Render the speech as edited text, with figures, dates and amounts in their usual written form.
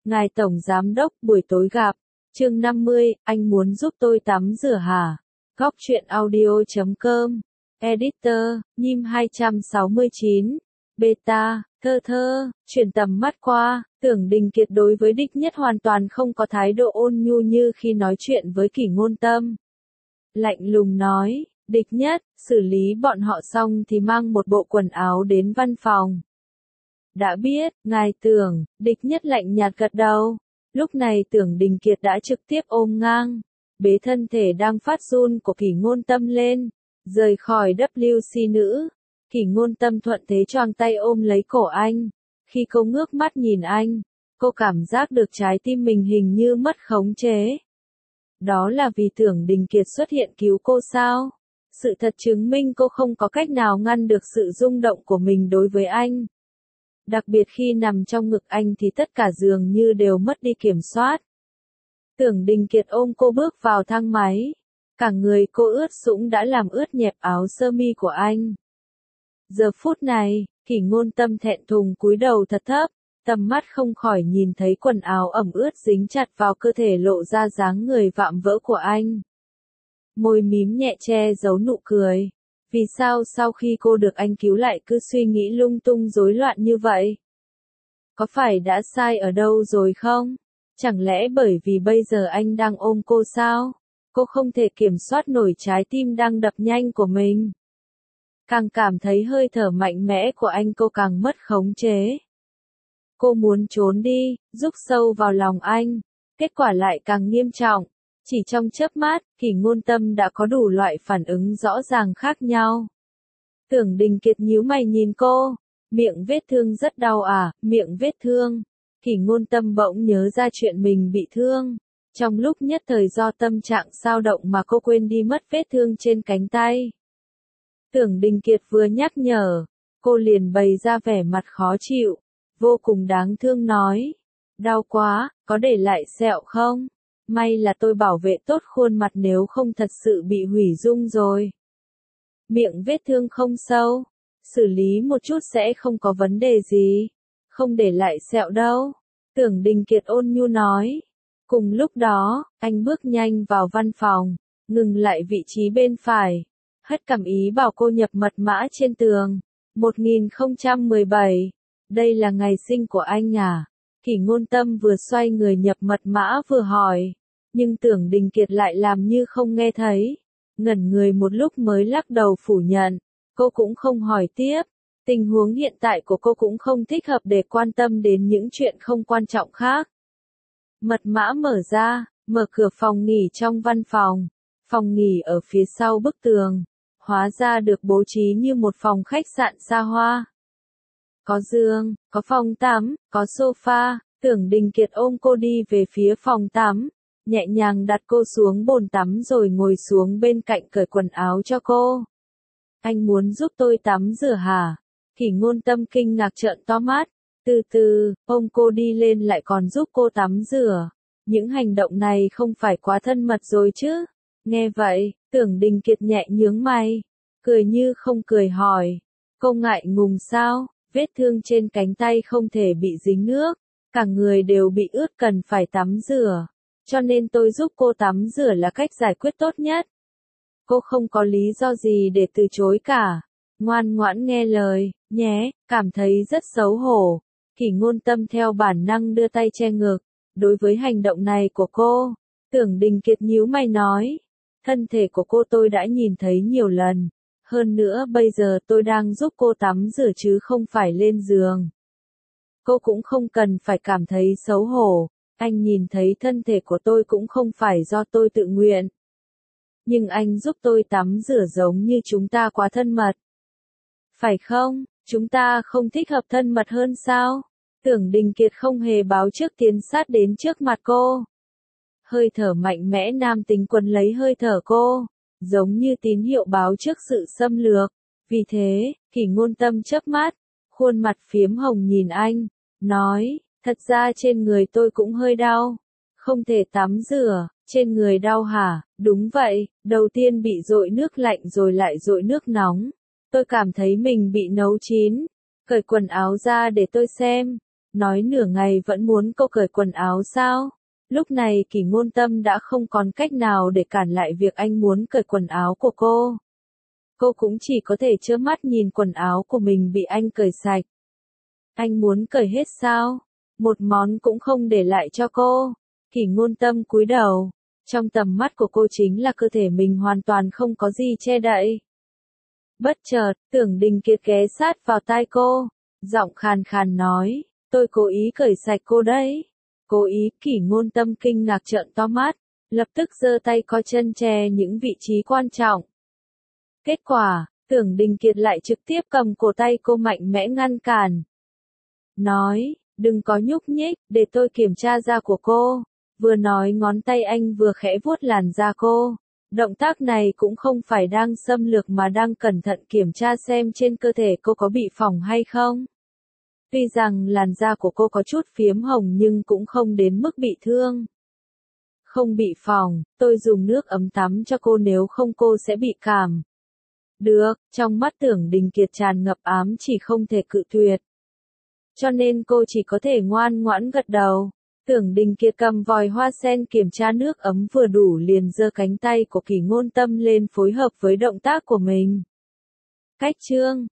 Ngài Tổng Giám Đốc, buổi tối gặp. Chương 50, anh muốn giúp tôi tắm rửa hả? Góc truyện audio.com. Editor, Nhim 269. Beta, thơ thơ, chuyển tầm mắt qua, Tưởng Đình Kiệt đối với Địch Nhất hoàn toàn không có thái độ ôn nhu như khi nói chuyện với Kỷ Ngôn Tâm. Lạnh lùng nói, Địch Nhất, xử lý bọn họ xong thì mang một bộ quần áo đến văn phòng. Đã biết, ngài Tưởng, Địch Nhất lạnh nhạt gật đầu. Lúc này Tưởng Đình Kiệt đã trực tiếp ôm ngang, bế thân thể đang phát run của Kỷ Ngôn Tâm lên, rời khỏi WC nữ. Kỷ Ngôn Tâm thuận thế choàng tay ôm lấy cổ anh. Khi cô ngước mắt nhìn anh, cô cảm giác được trái tim mình hình như mất khống chế. Đó là vì Tưởng Đình Kiệt xuất hiện cứu cô sao? Sự thật chứng minh cô không có cách nào ngăn được sự rung động của mình đối với anh. Đặc biệt khi nằm trong ngực anh thì tất cả dường như đều mất đi kiểm soát. Tưởng Đình Kiệt ôm cô bước vào thang máy. Cả người cô ướt sũng đã làm ướt nhẹp áo sơ mi của anh. Giờ phút này, Kỷ Ngôn Tâm thẹn thùng cúi đầu thật thấp, tầm mắt không khỏi nhìn thấy quần áo ẩm ướt dính chặt vào cơ thể lộ ra dáng người vạm vỡ của anh. Môi mím nhẹ che giấu nụ cười. Vì sao sau khi cô được anh cứu lại cứ suy nghĩ lung tung rối loạn như vậy? Có phải đã sai ở đâu rồi không? Chẳng lẽ bởi vì bây giờ anh đang ôm cô sao? Cô không thể kiểm soát nổi trái tim đang đập nhanh của mình. Càng cảm thấy hơi thở mạnh mẽ của anh cô càng mất khống chế. Cô muốn trốn đi, rúc sâu vào lòng anh. Kết quả lại càng nghiêm trọng. Chỉ trong chớp mắt, Kỷ Ngôn Tâm đã có đủ loại phản ứng rõ ràng khác nhau. Tưởng Đình Kiệt nhíu mày nhìn cô. Miệng vết thương rất đau à, miệng vết thương. Kỷ Ngôn Tâm bỗng nhớ ra chuyện mình bị thương. Trong lúc nhất thời do tâm trạng xao động mà cô quên đi mất vết thương trên cánh tay. Tưởng Đình Kiệt vừa nhắc nhở, cô liền bày ra vẻ mặt khó chịu, vô cùng đáng thương nói. Đau quá, có để lại sẹo không? May là tôi bảo vệ tốt khuôn mặt nếu không thật sự bị hủy dung rồi. Miệng vết thương không sâu, xử lý một chút sẽ không có vấn đề gì. Không để lại sẹo đâu. Tưởng Đình Kiệt ôn nhu nói. Cùng lúc đó, anh bước nhanh vào văn phòng, ngừng lại vị trí bên phải. Hất cằm ý bảo cô nhập mật mã trên tường. 1017. Đây là ngày sinh của anh à? Kỷ Ngôn Tâm vừa xoay người nhập mật mã vừa hỏi. Nhưng Tưởng Đình Kiệt lại làm như không nghe thấy. Ngẩn người một lúc mới lắc đầu phủ nhận. Cô cũng không hỏi tiếp. Tình huống hiện tại của cô cũng không thích hợp để quan tâm đến những chuyện không quan trọng khác. Mật mã mở ra, mở cửa phòng nghỉ trong văn phòng. Phòng nghỉ ở phía sau bức tường. Hóa ra được bố trí như một phòng khách sạn xa hoa. Có giường, có phòng tắm, có sofa. Tưởng Đình Kiệt ôm cô đi về phía phòng tắm. Nhẹ nhàng đặt cô xuống bồn tắm rồi ngồi xuống bên cạnh cởi quần áo cho cô. Anh muốn giúp tôi tắm rửa hả? Kỷ Ngôn Tâm kinh ngạc trợn to mắt. Từ từ, ôm cô đi lên lại còn giúp cô tắm rửa. Những hành động này không phải quá thân mật rồi chứ? Nghe vậy, Tưởng Đình Kiệt nhẹ nhướng mày. Cười như không cười hỏi. Cô ngại ngùng sao? Vết thương trên cánh tay không thể bị dính nước. Cả người đều bị ướt cần phải tắm rửa. Cho nên tôi giúp cô tắm rửa là cách giải quyết tốt nhất. Cô không có lý do gì để từ chối cả. Ngoan ngoãn nghe lời, nhé, cảm thấy rất xấu hổ. Kỷ Ngôn Tâm theo bản năng đưa tay che ngực. Đối với hành động này của cô, Tưởng Đình Kiệt nhíu mày nói. Thân thể của cô tôi đã nhìn thấy nhiều lần. Hơn nữa bây giờ tôi đang giúp cô tắm rửa chứ không phải lên giường. Cô cũng không cần phải cảm thấy xấu hổ. Anh nhìn thấy thân thể của tôi cũng không phải do tôi tự nguyện. Nhưng anh giúp tôi tắm rửa giống như chúng ta quá thân mật. Phải không? Chúng ta không thích hợp thân mật hơn sao? Tưởng Đình Kiệt không hề báo trước tiến sát đến trước mặt cô. Hơi thở mạnh mẽ nam tính quấn lấy hơi thở cô, giống như tín hiệu báo trước sự xâm lược. Vì thế, Kỷ Ngôn Tâm chớp mắt, khuôn mặt phiếm hồng nhìn anh, nói, thật ra trên người tôi cũng hơi đau. Không thể tắm rửa, trên người đau hả? Đúng vậy, đầu tiên bị dội nước lạnh rồi lại dội nước nóng. Tôi cảm thấy mình bị nấu chín. Cởi quần áo ra để tôi xem. Nói nửa ngày vẫn muốn cô cởi quần áo sao? Lúc này Kỷ Ngôn Tâm đã không còn cách nào để cản lại việc anh muốn cởi quần áo của cô. Cô cũng chỉ có thể trơ mắt nhìn quần áo của mình bị anh cởi sạch. Anh muốn cởi hết sao? Một món cũng không để lại cho cô. Kỷ Ngôn Tâm cúi đầu. Trong tầm mắt của cô chính là cơ thể mình hoàn toàn không có gì che đậy. Bất chợt, Tưởng Đình Kiệt ghé sát vào tai cô. Giọng khàn khàn nói, tôi cố ý cởi sạch cô đấy. Cố ý. Kỷ Ngôn Tâm kinh ngạc trợn to mắt. Lập tức giơ tay co chân che những vị trí quan trọng. Kết quả, Tưởng Đình Kiệt lại trực tiếp cầm cổ tay cô mạnh mẽ ngăn cản. Nói, đừng có nhúc nhích, để tôi kiểm tra da của cô. Vừa nói ngón tay anh vừa khẽ vuốt làn da cô. Động tác này cũng không phải đang xâm lược mà đang cẩn thận kiểm tra xem trên cơ thể cô có bị phỏng hay không. Tuy rằng làn da của cô có chút phiếm hồng nhưng cũng không đến mức bị thương. Không bị phỏng, tôi dùng nước ấm tắm cho cô, nếu không cô sẽ bị cảm. Được, trong mắt Tưởng Đình Kiệt tràn ngập ám chỉ không thể cự tuyệt. Cho nên cô chỉ có thể ngoan ngoãn gật đầu. Tưởng Đình Kiệt cầm vòi hoa sen kiểm tra nước ấm vừa đủ liền giơ cánh tay của Kỷ Ngôn Tâm lên phối hợp với động tác của mình. Cách chương